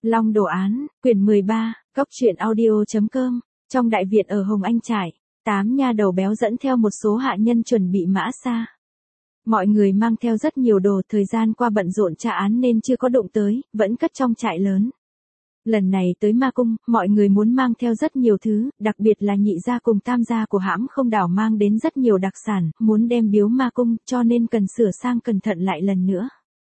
Long Đồ Án, quyển 13, Cốc truyện audio.com. Trong đại viện ở Hồng Anh Trải, 8 nha đầu béo dẫn theo một số hạ nhân chuẩn bị mã xa. Mọi người mang theo rất nhiều đồ, thời gian qua bận rộn tra án nên chưa có đụng tới, vẫn cất trong trại lớn. Lần này tới ma cung, mọi người muốn mang theo rất nhiều thứ, đặc biệt là nhị gia cùng tam gia của hãm không đảo mang đến rất nhiều đặc sản, muốn đem biếu ma cung, cho nên cần sửa sang cẩn thận lại lần nữa.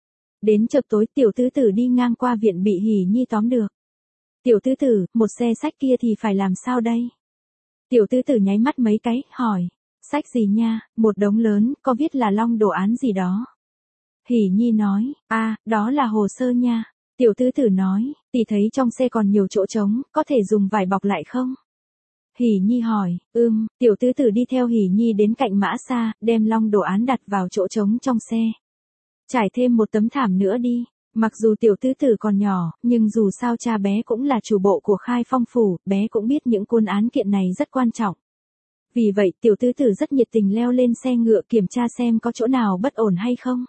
Đến chập tối tiểu tứ tử đi ngang qua viện bị Hỉ Nhi tóm được. Tiểu tứ tử, một xe sách kia thì phải làm sao đây? Tiểu tứ tử nháy mắt mấy cái, hỏi. Sách gì nha, một đống lớn, có viết là Long Đồ Án gì đó. Hỉ Nhi nói, đó là hồ sơ nha. Tiểu tứ tử nói, tỷ thấy trong xe còn nhiều chỗ trống, có thể dùng vải bọc lại không? Hỉ Nhi hỏi, tiểu tứ tử đi theo Hỉ Nhi đến cạnh mã xa, đem Long Đồ Án đặt vào chỗ trống trong xe. Trải thêm một tấm thảm nữa đi. Mặc dù tiểu tứ tử còn nhỏ, nhưng dù sao cha bé cũng là chủ bộ của Khai Phong phủ, bé cũng biết những cuốn án kiện này rất quan trọng. Vì vậy tiểu tứ tử rất nhiệt tình leo lên xe ngựa kiểm tra xem có chỗ nào bất ổn hay không.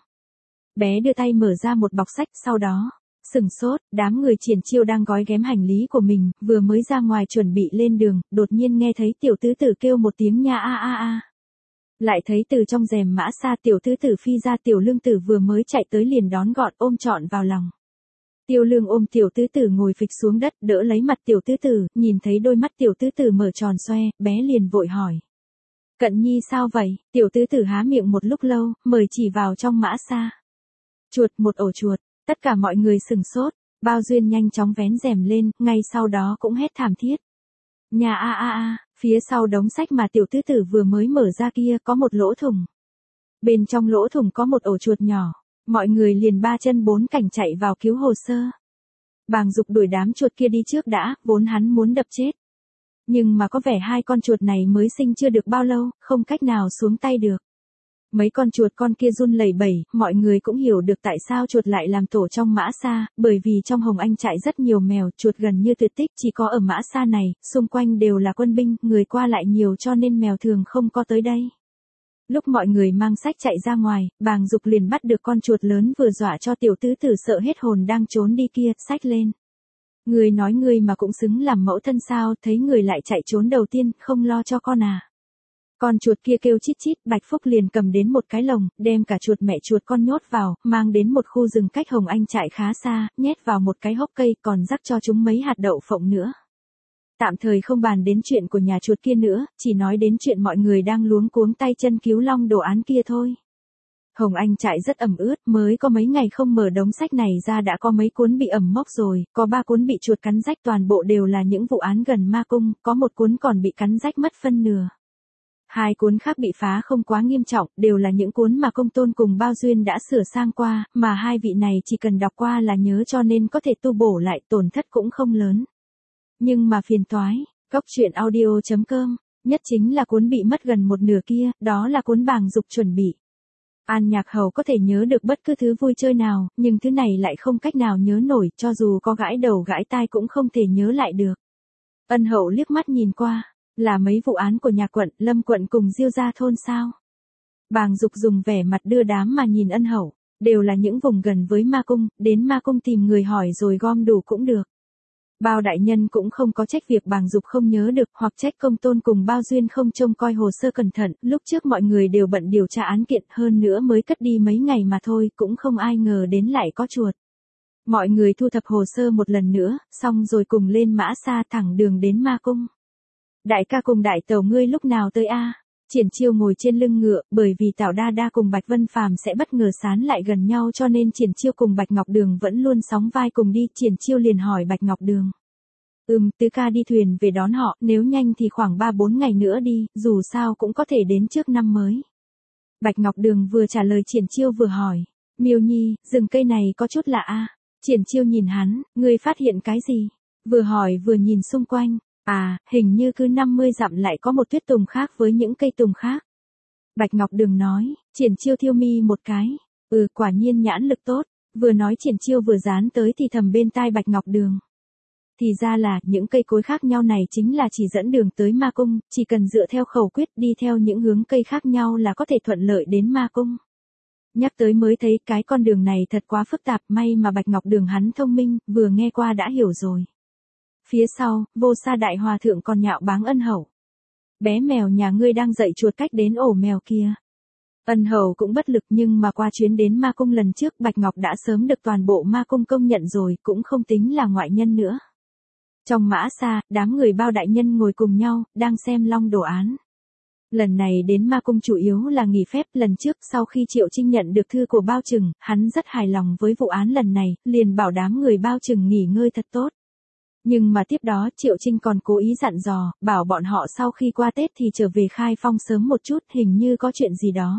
Bé đưa tay mở ra một bọc sách, sau đó, sừng sốt, đám người Triển Chiêu đang gói ghém hành lý của mình, vừa mới ra ngoài chuẩn bị lên đường, đột nhiên nghe thấy tiểu tứ tử kêu một tiếng nha a. Lại thấy từ trong rèm mã xa tiểu tứ tử phi ra, Tiểu Lương Tử vừa mới chạy tới liền đón gọn ôm trọn vào lòng. Tiêu Lương ôm tiểu tứ tử ngồi phịch xuống đất, đỡ lấy mặt tiểu tứ tử, nhìn thấy đôi mắt tiểu tứ tử mở tròn xoe, bé liền vội hỏi. Cận Nhi sao vậy? Tiểu tứ tử há miệng một lúc lâu, mời chỉ vào trong mã xa. Chuột, một ổ chuột, tất cả mọi người sừng sốt, Bao Duyên nhanh chóng vén rèm lên, ngay sau đó cũng hét thảm thiết. Nhà phía sau đống sách mà tiểu tứ tử vừa mới mở ra kia có một lỗ thủng. Bên trong lỗ thủng có một ổ chuột nhỏ, mọi người liền ba chân bốn cẳng chạy vào cứu hồ sơ. Bàng Dục đuổi đám chuột kia đi trước đã, vốn hắn muốn đập chết. Nhưng mà có vẻ hai con chuột này mới sinh chưa được bao lâu, không cách nào xuống tay được. Mấy con chuột con kia run lẩy bẩy, mọi người cũng hiểu được tại sao chuột lại làm tổ trong mã xa, bởi vì trong Hồng Anh trại rất nhiều mèo, chuột gần như tuyệt tích, chỉ có ở mã xa này, xung quanh đều là quân binh, người qua lại nhiều cho nên mèo thường không có tới đây. Lúc mọi người mang sách chạy ra ngoài, Bàng Dục liền bắt được con chuột lớn vừa dọa cho tiểu tứ tử sợ hết hồn đang trốn đi kia, xách lên. Người nói người mà cũng xứng làm mẫu thân sao, thấy người lại chạy trốn đầu tiên, không lo cho con à. Con chuột kia kêu chít chít, Bạch Phúc liền cầm đến một cái lồng, đem cả chuột mẹ chuột con nhốt vào, mang đến một khu rừng cách Hồng Anh trại khá xa, nhét vào một cái hốc cây, còn rắc cho chúng mấy hạt đậu phộng nữa. Tạm thời không bàn đến chuyện của nhà chuột kia nữa, chỉ nói đến chuyện mọi người đang luống cuống tay chân cứu Long Đồ Án kia thôi. Hồng Anh trại rất ẩm ướt, mới có mấy ngày không mở đống sách này ra đã có mấy cuốn bị ẩm mốc rồi, có 3 cuốn bị chuột cắn rách, toàn bộ đều là những vụ án gần ma cung, có một cuốn còn bị cắn rách mất phân nửa. 2 cuốn khác bị phá không quá nghiêm trọng, đều là những cuốn mà Công Tôn cùng Bao Duyên đã sửa sang qua, mà hai vị này chỉ cần đọc qua là nhớ cho nên có thể tu bổ lại, tổn thất cũng không lớn. Nhưng mà phiền toái, Cốc truyện audio.com, nhất chính là cuốn bị mất gần một nửa kia, đó là cuốn Bàng Dục chuẩn bị. An Nhạc Hầu có thể nhớ được bất cứ thứ vui chơi nào, nhưng thứ này lại không cách nào nhớ nổi, cho dù có gãi đầu gãi tai cũng không thể nhớ lại được. Ân Hậu liếc mắt nhìn qua, là mấy vụ án của nhà quận, Lâm quận cùng Diêu gia thôn sao? Bàng Dục dùng vẻ mặt đưa đám mà nhìn Ân Hậu, đều là những vùng gần với ma cung, đến ma cung tìm người hỏi rồi gom đủ cũng được. Bao đại nhân cũng không có trách việc Bàng Dục không nhớ được, hoặc trách Công Tôn cùng Bao Duyên không trông coi hồ sơ cẩn thận, lúc trước mọi người đều bận điều tra án kiện, hơn nữa mới cất đi mấy ngày mà thôi, cũng không ai ngờ đến lại có chuột. Mọi người thu thập hồ sơ một lần nữa, xong rồi cùng lên mã xa thẳng đường đến ma cung. Đại ca cùng đại tẩu ngươi lúc nào tới a? Triển Chiêu ngồi trên lưng ngựa, bởi vì Tảo Đa Đa cùng Bạch Vân Phàm sẽ bất ngờ sán lại gần nhau cho nên Triển Chiêu cùng Bạch Ngọc Đường vẫn luôn sóng vai cùng đi. Triển Chiêu liền hỏi Bạch Ngọc Đường. Tứ ca đi thuyền về đón họ, nếu nhanh thì khoảng 3-4 ngày nữa đi, dù sao cũng có thể đến trước năm mới. Bạch Ngọc Đường vừa trả lời Triển Chiêu vừa hỏi. Miêu Nhi, rừng cây này có chút lạ a. Triển Chiêu nhìn hắn, ngươi phát hiện cái gì? Vừa hỏi vừa nhìn xung quanh. Hình như cứ 50 dặm lại có một tuyết tùng khác với những cây tùng khác. Bạch Ngọc Đường nói, Triển Chiêu thiêu mi một cái. Quả nhiên nhãn lực tốt. Vừa nói Triển Chiêu vừa dán tới thì thầm bên tai Bạch Ngọc Đường. Thì ra là, những cây cối khác nhau này chính là chỉ dẫn đường tới ma cung, chỉ cần dựa theo khẩu quyết đi theo những hướng cây khác nhau là có thể thuận lợi đến ma cung. Nhắc tới mới thấy cái con đường này thật quá phức tạp, may mà Bạch Ngọc Đường hắn thông minh, vừa nghe qua đã hiểu rồi. Phía sau, Vô Sa Đại Hòa Thượng còn nhạo báng Ân Hầu. Bé mèo nhà ngươi đang dạy chuột cách đến ổ mèo kia. Ân Hầu cũng bất lực, nhưng mà qua chuyến đến Ma Cung lần trước Bạch Ngọc đã sớm được toàn bộ Ma Cung công nhận rồi, cũng không tính là ngoại nhân nữa. Trong mã xa, đám người Bao đại nhân ngồi cùng nhau, đang xem long đồ án. Lần này đến Ma Cung chủ yếu là nghỉ phép, lần trước sau khi Triệu Trinh nhận được thư của Bao Trừng, hắn rất hài lòng với vụ án lần này, liền bảo đám người Bao Trừng nghỉ ngơi thật tốt. Nhưng mà tiếp đó Triệu Trinh còn cố ý dặn dò, bảo bọn họ sau khi qua Tết thì trở về Khai Phong sớm một chút, hình như có chuyện gì đó.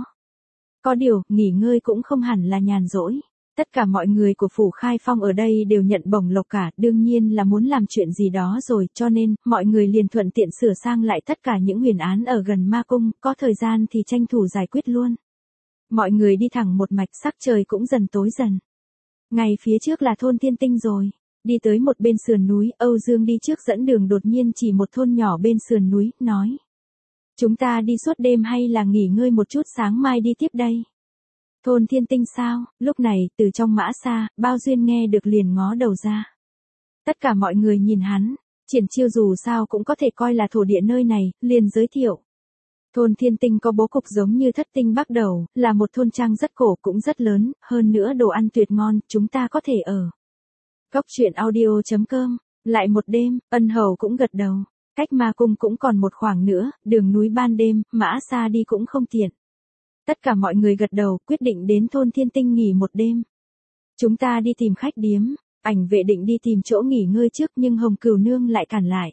Có điều, nghỉ ngơi cũng không hẳn là nhàn rỗi. Tất cả mọi người của phủ Khai Phong ở đây đều nhận bổng lộc cả, đương nhiên là muốn làm chuyện gì đó rồi, cho nên, mọi người liền thuận tiện sửa sang lại tất cả những huyền án ở gần Ma Cung, có thời gian thì tranh thủ giải quyết luôn. Mọi người đi thẳng một mạch, sắc trời cũng dần tối dần. Ngay phía trước là thôn Thiên Tinh rồi. Đi tới một bên sườn núi, Âu Dương đi trước dẫn đường, đột nhiên chỉ một thôn nhỏ bên sườn núi, nói. Chúng ta đi suốt đêm hay là nghỉ ngơi một chút, sáng mai đi tiếp đây? Thôn Thiên Tinh sao? Lúc này, từ trong mã xa, Bao Duyên nghe được liền ngó đầu ra. Tất cả mọi người nhìn hắn, Triển Chiêu dù sao cũng có thể coi là thổ địa nơi này, liền giới thiệu. Thôn Thiên Tinh có bố cục giống như Thất Tinh Bắc Đầu, là một thôn trang rất cổ cũng rất lớn, hơn nữa đồ ăn tuyệt ngon, chúng ta có thể ở. Cốc truyện audio.com, lại một đêm, Ân Hầu cũng gật đầu. Cách Ma Cung cũng còn một khoảng nữa, đường núi ban đêm, mã xa đi cũng không tiện. Tất cả mọi người gật đầu, quyết định đến thôn Thiên Tinh nghỉ một đêm. Chúng ta đi tìm khách điếm, Ảnh Vệ định đi tìm chỗ nghỉ ngơi trước nhưng Hồng Cửu Nương lại cản lại.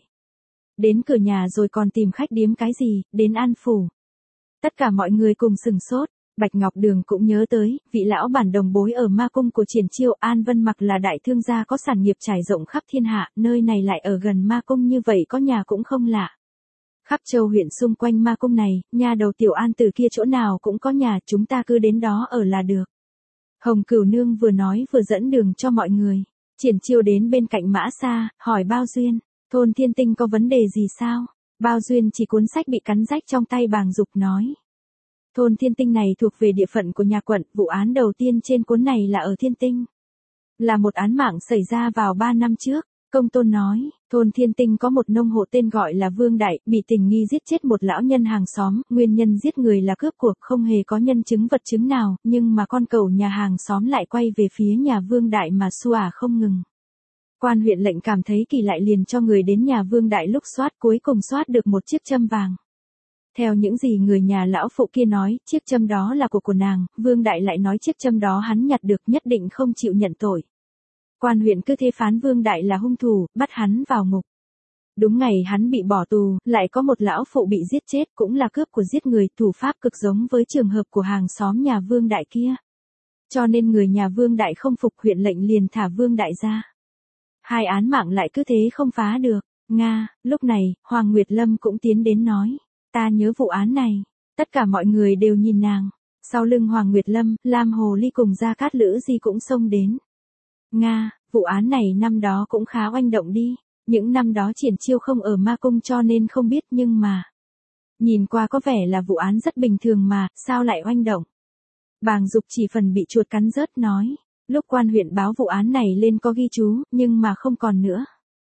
Đến cửa nhà rồi còn tìm khách điếm cái gì, đến An Phủ. Tất cả mọi người cùng sừng sốt. Bạch Ngọc Đường cũng nhớ tới, vị lão bản đồng bối ở Ma Cung của Triển Chiêu. An Vân Mặc là đại thương gia có sản nghiệp trải rộng khắp thiên hạ, nơi này lại ở gần Ma Cung như vậy có nhà cũng không lạ. Khắp châu huyện xung quanh Ma Cung này, nhà đầu Tiểu An từ kia chỗ nào cũng có nhà, chúng ta cứ đến đó ở là được. Hồng Cửu Nương vừa nói vừa dẫn đường cho mọi người. Triển Chiêu đến bên cạnh mã xa, hỏi Bao Duyên, thôn Thiên Tinh có vấn đề gì sao? Bao Duyên chỉ cuốn sách bị cắn rách trong tay bàng dục nói. Thôn Thiên Tinh này thuộc về địa phận của nhà quận, vụ án đầu tiên trên cuốn này là ở Thiên Tinh. Là một án mạng xảy ra vào 3 năm trước. Công tôn nói, thôn Thiên Tinh có một nông hộ tên gọi là Vương Đại, bị tình nghi giết chết một lão nhân hàng xóm, nguyên nhân giết người là cướp của, không hề có nhân chứng vật chứng nào, nhưng mà con cẩu nhà hàng xóm lại quay về phía nhà Vương Đại mà xua không ngừng. Quan huyện lệnh cảm thấy kỳ lạ liền cho người đến nhà Vương Đại lúc soát, cuối cùng soát được một chiếc châm vàng. Theo những gì người nhà lão phụ kia nói, chiếc châm đó là của nàng, Vương Đại lại nói chiếc châm đó hắn nhặt được, nhất định không chịu nhận tội. Quan huyện cứ thế phán Vương Đại là hung thủ, bắt hắn vào ngục. Đúng ngày hắn bị bỏ tù, lại có một lão phụ bị giết chết, cũng là cướp của giết người, thủ pháp cực giống với trường hợp của hàng xóm nhà Vương Đại kia. Cho nên người nhà Vương Đại không phục, huyện lệnh liền thả Vương Đại ra. Hai án mạng lại cứ thế không phá được. Nga, lúc này, Hoàng Nguyệt Lâm cũng tiến đến nói. Ta nhớ vụ án này. Tất cả mọi người đều nhìn nàng. Sau lưng Hoàng Nguyệt Lâm, Lam Hồ Ly cùng Gia Cát Lữ Di cũng xông đến. Nga, vụ án này năm đó cũng khá oanh động đi. Những năm đó Triển Chiêu không ở Ma Cung cho nên không biết, nhưng mà nhìn qua có vẻ là vụ án rất bình thường mà, sao lại oanh động. Bàng Dục chỉ phần bị chuột cắn rớt nói. Lúc quan huyện báo vụ án này lên có ghi chú, nhưng mà không còn nữa.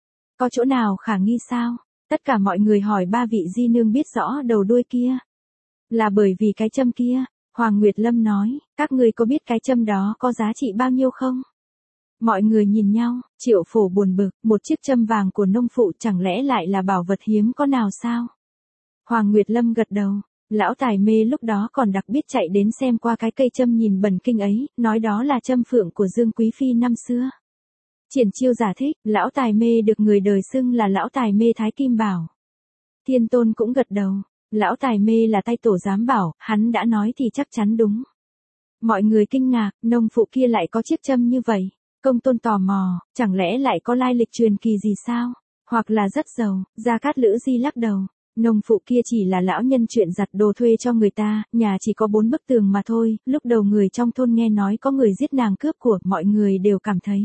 Có chỗ nào khả nghi sao? Tất cả mọi người hỏi ba vị di nương biết rõ đầu đuôi kia. Là bởi vì cái châm kia. Hoàng Nguyệt Lâm nói, các ngươi có biết cái châm đó có giá trị bao nhiêu không? Mọi người nhìn nhau, Triệu Phổ buồn bực, một chiếc châm vàng của nông phụ chẳng lẽ lại là bảo vật hiếm có nào sao? Hoàng Nguyệt Lâm gật đầu, lão tài mê lúc đó còn đặc biệt chạy đến xem qua cái cây châm nhìn bần kinh ấy, nói đó là châm phượng của Dương Quý Phi năm xưa. Triển Chiêu giải thích, lão tài mê được người đời xưng là lão tài mê Thái Kim Bảo. Thiên Tôn cũng gật đầu, lão tài mê là tay tổ giám bảo, hắn đã nói thì chắc chắn đúng. Mọi người kinh ngạc, nông phụ kia lại có chiếc châm như vậy. Công Tôn tò mò, chẳng lẽ lại có lai lịch truyền kỳ gì sao? Hoặc là rất giàu. Gia Cát Lữ Di lắc đầu. Nông phụ kia chỉ là lão nhân chuyện giặt đồ thuê cho người ta, nhà chỉ có 4 bức tường mà thôi. Lúc đầu người trong thôn nghe nói có người giết nàng cướp của, mọi người đều cảm thấy.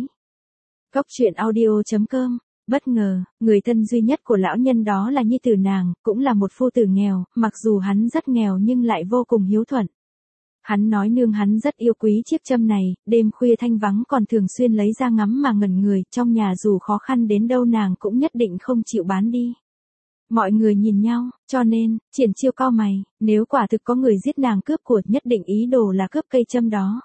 Cốc truyện audio.com, bất ngờ, người thân duy nhất của lão nhân đó là nhi tử nàng, cũng là một phu tử nghèo, mặc dù hắn rất nghèo nhưng lại vô cùng hiếu thuận. Hắn nói nương hắn rất yêu quý chiếc châm này, đêm khuya thanh vắng còn thường xuyên lấy ra ngắm mà ngẩn người, trong nhà dù khó khăn đến đâu nàng cũng nhất định không chịu bán đi. Mọi người nhìn nhau, cho nên, Triển Chiêu cau mày, nếu quả thực có người giết nàng cướp của nhất định ý đồ là cướp cây châm đó.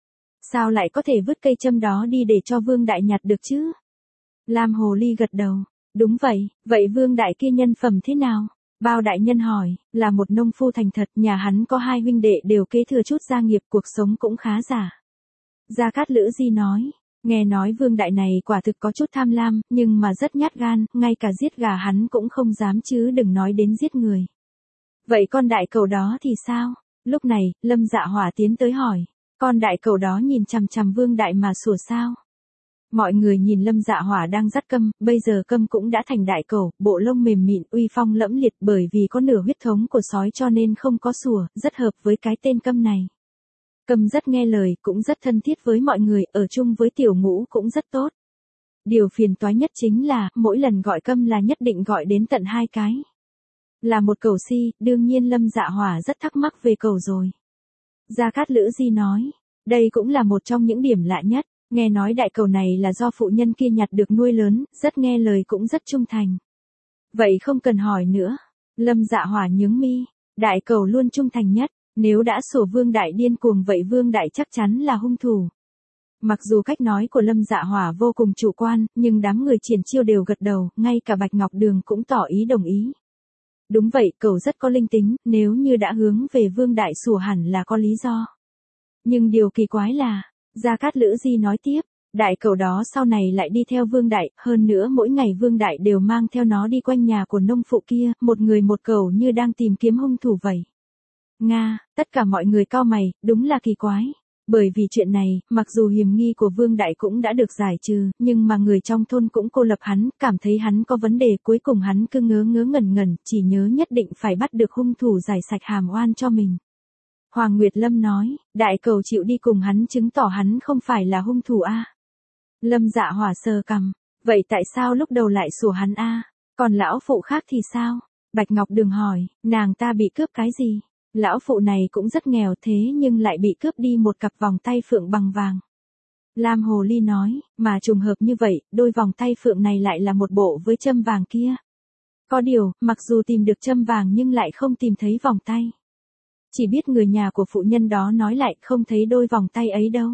Sao lại có thể vứt cây châm đó đi để cho Vương Đại nhặt được chứ? Lam Hồ Ly gật đầu, đúng vậy, vậy Vương Đại kia nhân phẩm thế nào? Bao đại nhân hỏi, là một nông phu thành thật, nhà hắn có 2 huynh đệ đều kế thừa chút gia nghiệp, cuộc sống cũng khá giả. Gia Cát Lữ Di nói, nghe nói Vương Đại này quả thực có chút tham lam, nhưng mà rất nhát gan, ngay cả giết gà hắn cũng không dám chứ đừng nói đến giết người. Vậy con đại cẩu đó thì sao? Lúc này, Lâm Dạ Hỏa tiến tới hỏi, con đại cẩu đó nhìn chằm chằm Vương Đại mà sủa sao? Mọi người nhìn Lâm Dạ Hỏa đang dắt Câm, bây giờ Câm cũng đã thành đại cẩu, bộ lông mềm mịn uy phong lẫm liệt, bởi vì có nửa huyết thống của sói cho nên không có sủa, rất hợp với cái tên Câm này. Câm rất nghe lời, cũng rất thân thiết với mọi người, ở chung với Tiểu Ngũ cũng rất tốt. Điều phiền toái nhất chính là, mỗi lần gọi Câm là nhất định gọi đến tận 2 cái. Là một cẩu si, đương nhiên Lâm Dạ Hỏa rất thắc mắc về cẩu rồi. Gia Cát Lữ Di nói, đây cũng là một trong những điểm lạ nhất. Nghe nói đại cẩu này là do phụ nhân kia nhặt được nuôi lớn, rất nghe lời cũng rất trung thành. Vậy không cần hỏi nữa. Lâm Dạ Hỏa nhướng mi, đại cẩu luôn trung thành nhất, nếu đã sủa Vương Đại điên cuồng vậy Vương Đại chắc chắn là hung thủ. Mặc dù cách nói của Lâm Dạ Hỏa vô cùng chủ quan, nhưng đám người Triển Chiêu đều gật đầu, ngay cả Bạch Ngọc Đường cũng tỏ ý đồng ý. Đúng vậy, cẩu rất có linh tính, nếu như đã hướng về Vương Đại sủa hẳn là có lý do. Nhưng điều kỳ quái là, Gia Cát Lữ Di nói tiếp, đại cẩu đó sau này lại đi theo Vương Đại, hơn nữa mỗi ngày Vương Đại đều mang theo nó đi quanh nhà của nông phụ kia, một người một cẩu như đang tìm kiếm hung thủ vậy. Nga, tất cả mọi người cau mày, đúng là kỳ quái. Bởi vì chuyện này, mặc dù hiểm nghi của Vương Đại cũng đã được giải trừ, nhưng mà người trong thôn cũng cô lập hắn, cảm thấy hắn có vấn đề, cuối cùng hắn cứ ngớ ngẩn ngẩn, chỉ nhớ nhất định phải bắt được hung thủ giải sạch hàm oan cho mình. Hoàng Nguyệt Lâm nói, đại cẩu chịu đi cùng hắn chứng tỏ hắn không phải là hung thủ a. Lâm Dạ Hỏa sờ cằm, vậy tại sao lúc đầu lại sủa hắn a? Còn lão phụ khác thì sao? Bạch Ngọc Đường hỏi, nàng ta bị cướp cái gì? Lão phụ này cũng rất nghèo thế nhưng lại bị cướp đi một cặp vòng tay phượng bằng vàng. Lam Hồ Ly nói, mà trùng hợp như vậy, đôi vòng tay phượng này lại là một bộ với châm vàng kia. Có điều, mặc dù tìm được châm vàng nhưng lại không tìm thấy vòng tay. Chỉ biết người nhà của phụ nhân đó nói lại không thấy đôi vòng tay ấy đâu.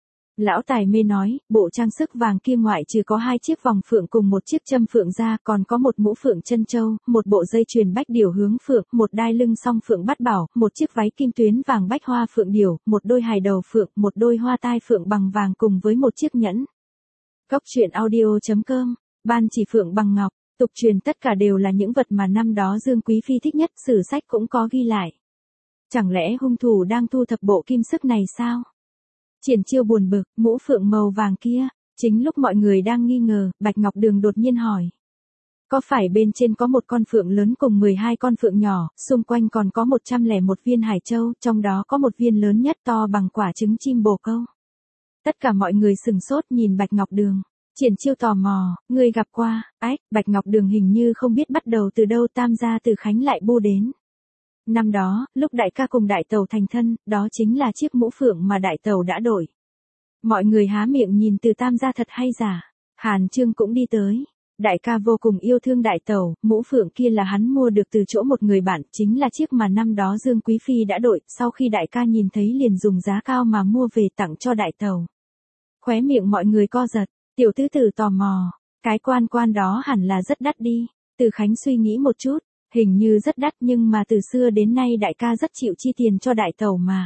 Lão tài mê nói, bộ trang sức vàng kia ngoại trừ có 2 chiếc vòng phượng cùng một chiếc châm phượng ra, còn có một mũ phượng chân châu, một bộ dây chuyền bách điểu hướng phượng, một đai lưng song phượng bát bảo, một chiếc váy kim tuyến vàng bách hoa phượng điểu, một đôi hài đầu phượng, một đôi hoa tai phượng bằng vàng cùng với một chiếc nhẫn. Góc truyện audio.com, ban chỉ phượng bằng ngọc, tục truyền tất cả đều là những vật mà năm đó Dương Quý Phi thích nhất, sử sách cũng có ghi lại. Chẳng lẽ hung thủ đang thu thập bộ kim sức này sao? Triển Chiêu buồn bực, mũ phượng màu vàng kia, chính lúc mọi người đang nghi ngờ, Bạch Ngọc Đường đột nhiên hỏi. Có phải bên trên có một con phượng lớn cùng 12 con phượng nhỏ, xung quanh còn có 101 viên hải châu, trong đó có một viên lớn nhất to bằng quả trứng chim bồ câu. Tất cả mọi người sừng sốt nhìn Bạch Ngọc Đường. Triển Chiêu tò mò, người gặp qua, Bạch Ngọc Đường hình như không biết bắt đầu từ đâu tam gia từ Khánh lại bu đến. Năm đó, lúc đại ca cùng đại tẩu thành thân, đó chính là chiếc mũ phượng mà đại tẩu đã đổi. Mọi người há miệng nhìn từ tam gia thật hay giả. Hàn Trương cũng đi tới. Đại ca vô cùng yêu thương đại tẩu, mũ phượng kia là hắn mua được từ chỗ một người bạn, chính là chiếc mà năm đó Dương Quý Phi đã đổi, sau khi đại ca nhìn thấy liền dùng giá cao mà mua về tặng cho đại tẩu. Khóe miệng mọi người co giật, tiểu tứ tử tò mò, cái quan đó hẳn là rất đắt đi. Từ Khánh suy nghĩ một chút. Hình như rất đắt nhưng mà từ xưa đến nay đại ca rất chịu chi tiền cho đại tẩu mà.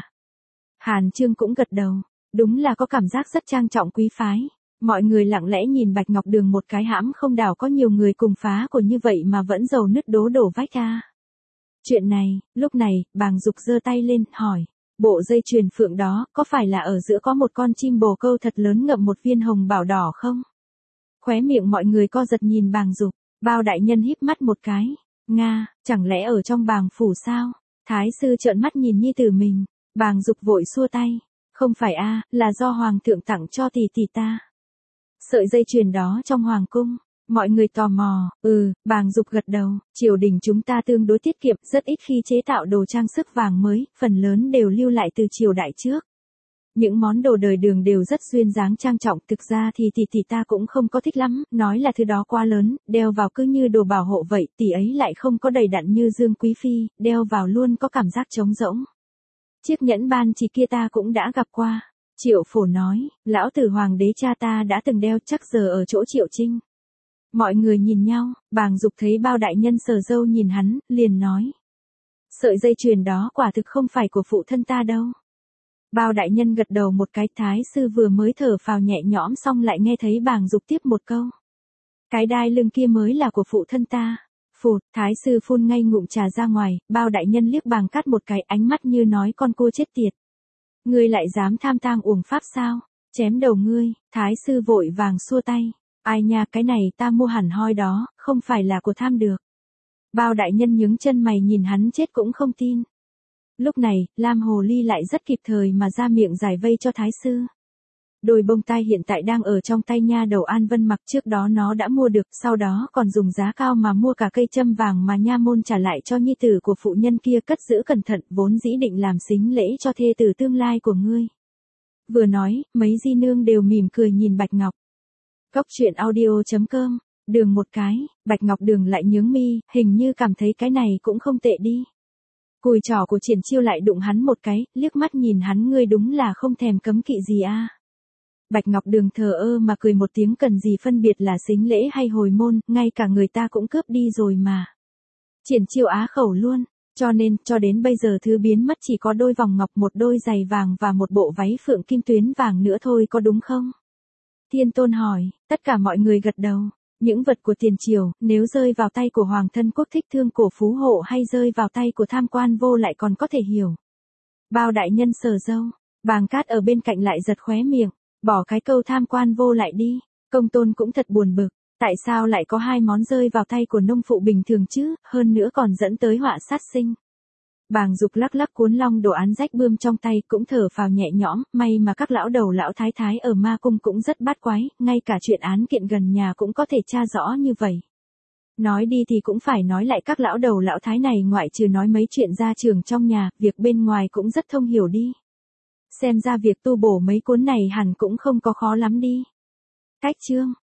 Hàn Trương cũng gật đầu, đúng là có cảm giác rất trang trọng quý phái. Mọi người lặng lẽ nhìn Bạch Ngọc Đường một cái hãm không đảo có nhiều người cùng phá của như vậy mà vẫn dầu nứt đổ vách ra. Chuyện này, lúc này, Bàng Dục giơ tay lên, hỏi, bộ dây chuyền phượng đó, có phải là ở giữa có một con chim bồ câu thật lớn ngậm một viên hồng bảo đỏ không? Khóe miệng mọi người co giật nhìn Bàng Dục, Bao đại nhân híp mắt một cái. Nga, chẳng lẽ ở trong Bàng phủ sao? Thái sư trợn mắt nhìn nhi tử mình, Bàng Dục vội xua tay, không phải a, là do hoàng thượng tặng cho tỷ tỷ ta. Sợi dây chuyền đó trong hoàng cung, Mọi người tò mò, Bàng Dục gật đầu, triều đình chúng ta tương đối tiết kiệm, rất ít khi chế tạo đồ trang sức vàng mới, phần lớn đều lưu lại từ triều đại trước. Những món đồ đời Đường đều rất duyên dáng trang trọng, thực ra thì tỷ ta cũng không có thích lắm, nói là thứ đó quá lớn, đeo vào cứ như đồ bảo hộ vậy, tỷ ấy lại không có đầy đặn như Dương Quý Phi, đeo vào luôn có cảm giác trống rỗng. Chiếc nhẫn ban chỉ kia ta cũng đã gặp qua. Triệu Phổ nói, lão tử hoàng đế cha ta đã từng đeo, chắc giờ ở chỗ Triệu Trinh. Mọi người nhìn nhau, Bàng Dục thấy Bao đại nhân sờ râu nhìn hắn, liền nói. Sợi dây chuyền đó quả thực không phải của phụ thân ta đâu. Bao đại nhân gật đầu một cái, thái sư vừa mới thở phào nhẹ nhõm xong lại nghe thấy Bàng Dục tiếp một câu. Cái đai lưng kia mới là của phụ thân ta. Phụt, thái sư phun ngay ngụm trà ra ngoài, Bao đại nhân liếc Bàng Cát một cái, ánh mắt như nói con cua chết tiệt. Ngươi lại dám tham tang uổng pháp sao? Chém đầu ngươi, thái sư vội vàng xua tay. Ai nha, cái này ta mua hẳn hoi đó, không phải là của tham được. Bao đại nhân nhướng chân mày nhìn hắn chết cũng không tin. Lúc này, Lam Hồ Ly lại rất kịp thời mà ra miệng giải vây cho thái sư. Đôi bông tai hiện tại đang ở trong tay nha đầu An Vân Mặc, trước đó nó đã mua được, sau đó còn dùng giá cao mà mua cả cây châm vàng mà nha môn trả lại cho nhi tử của phụ nhân kia, cất giữ cẩn thận, vốn dĩ định làm sính lễ cho thê tử tương lai của ngươi. Vừa nói, mấy di nương đều mỉm cười nhìn Bạch Ngọc. Góc truyện audio.com, Đường một cái, Bạch Ngọc Đường lại nhướng mi, hình như cảm thấy cái này cũng không tệ đi. Cùi trỏ của Triển Chiêu lại đụng hắn một cái, liếc mắt nhìn hắn, ngươi đúng là không thèm cấm kỵ gì a. Bạch Ngọc Đường thờ ơ mà cười một tiếng, cần gì phân biệt là sính lễ hay hồi môn, ngay cả người ta cũng cướp đi rồi mà. Triển Chiêu á khẩu luôn, cho nên, cho đến bây giờ thứ biến mất chỉ có đôi vòng ngọc, một đôi giày vàng và một bộ váy phượng kim tuyến vàng nữa thôi, có đúng không? Thiên Tôn hỏi, tất cả mọi người gật đầu. Những vật của tiền triều, nếu rơi vào tay của hoàng thân quốc thích thương cổ phú hộ hay rơi vào tay của tham quan vô lại còn có thể hiểu. Bao đại nhân sờ râu, Bàng Cát ở bên cạnh lại giật khóe miệng, bỏ cái câu tham quan vô lại đi, Công Tôn cũng thật buồn bực, tại sao lại có hai món rơi vào tay của nông phụ bình thường chứ, hơn nữa còn dẫn tới họa sát sinh. Bàng Dục lắc lắc cuốn long đồ án rách bươm trong tay, cũng thở phào nhẹ nhõm, may mà các lão đầu lão thái thái ở ma cung cũng rất bát quái, ngay cả chuyện án kiện gần nhà cũng có thể tra rõ như vậy. Nói đi thì cũng phải nói lại, các lão đầu lão thái này ngoại trừ nói mấy chuyện gia trường trong nhà, việc bên ngoài cũng rất thông hiểu đi. Xem ra việc tu bổ mấy cuốn này hẳn cũng không có khó lắm đi. Cách chương